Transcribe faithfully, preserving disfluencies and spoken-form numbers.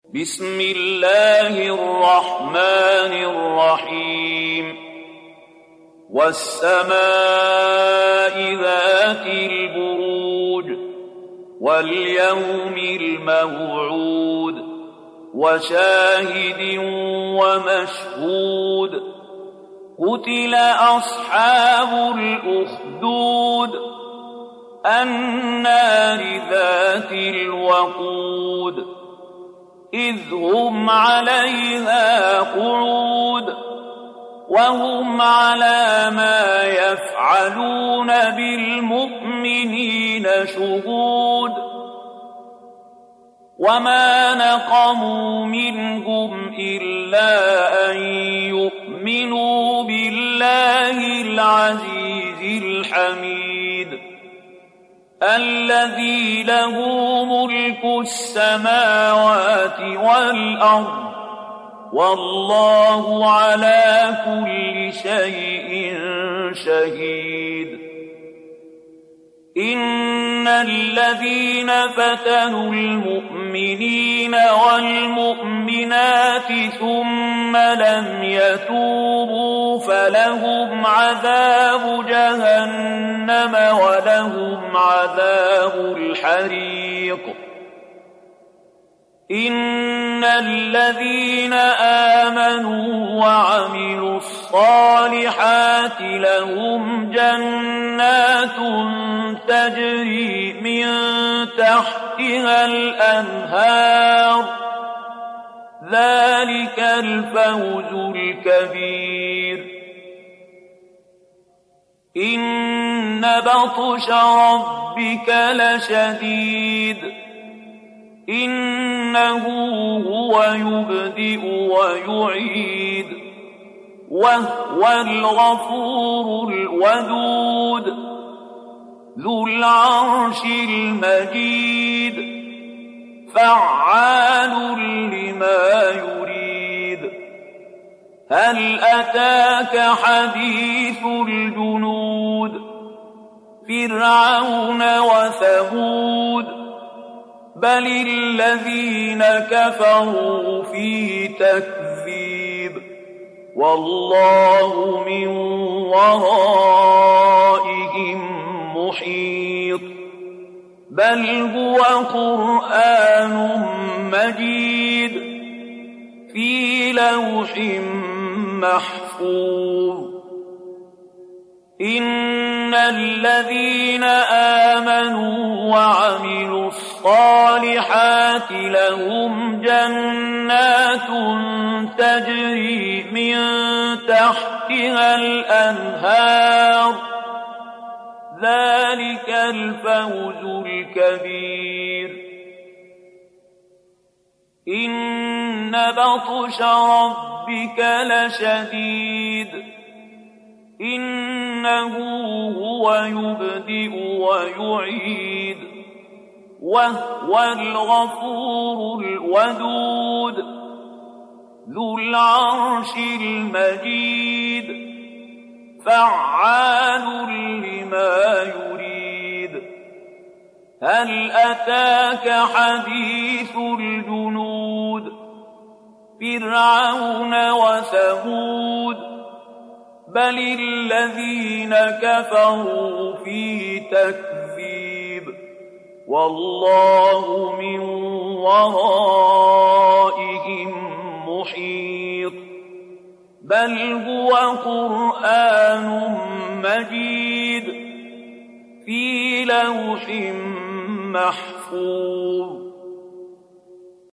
بسم الله الرحمن الرحيم والسماء ذات البروج واليوم الموعود وشاهد ومشهود قتل أصحاب الأخدود النار ذات الوقود إذ هم عليها قعود وهم على ما يفعلون بالمؤمنين شهود وما نقموا منهم إلا أن يؤمنوا بالله العزيز الحميد الذي له ملك السماوات والأرض والله على كل شيء شهيد إن الذين فتنوا المؤمنين والمؤمنات ثم لم يتوبوا فلهم عذاب جهنم ولهم عذاب الحريق إن الذين آمنوا وعملوا الصالحات لهم جنات تجري من تحتها الأنهار ذلك الفوز الكبير إن بطش ربك لشديد إنه هو يبدئ ويعيد وهو الغفور الودود ذو العرش المجيد فعال لما يريد هل أتاك حديث الجنود فرعون وثمود بل الذين كفروا في تكذيب والله من ورائهم محيط بل هو قرآن مجيد في لوح محفوظ إن الذين آمنوا وعملوا الصالحات لهم جنات تجري من تحتها الأنهار ذلك الفوز الكبير إن بطش ربك لشديد إنه هو يبدئ ويعيد وهو الغفور الودود ذو العرش المجيد فعال لما يريد هل أتاك حديث الجنود فرعون وثمود بل الذين كفروا في تكذيب والله من ورائهم محيط بل هو قرآن مجيد في لوح محفوظ